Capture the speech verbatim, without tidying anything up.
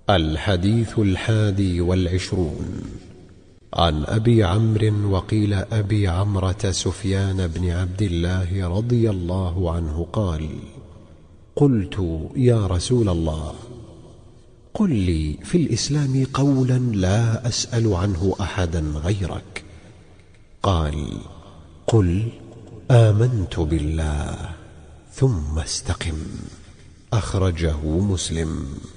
الحديث الحادي والعشرون. عن أبي عمرو وقيل أبي عمرة سفيان بن عبد الله رضي الله عنه قال: قلت يا رسول الله، قل لي في الإسلام قولا لا أسأل عنه أحدا غيرك. قال: قل آمنت بالله ثم استقم. أخرجه مسلم.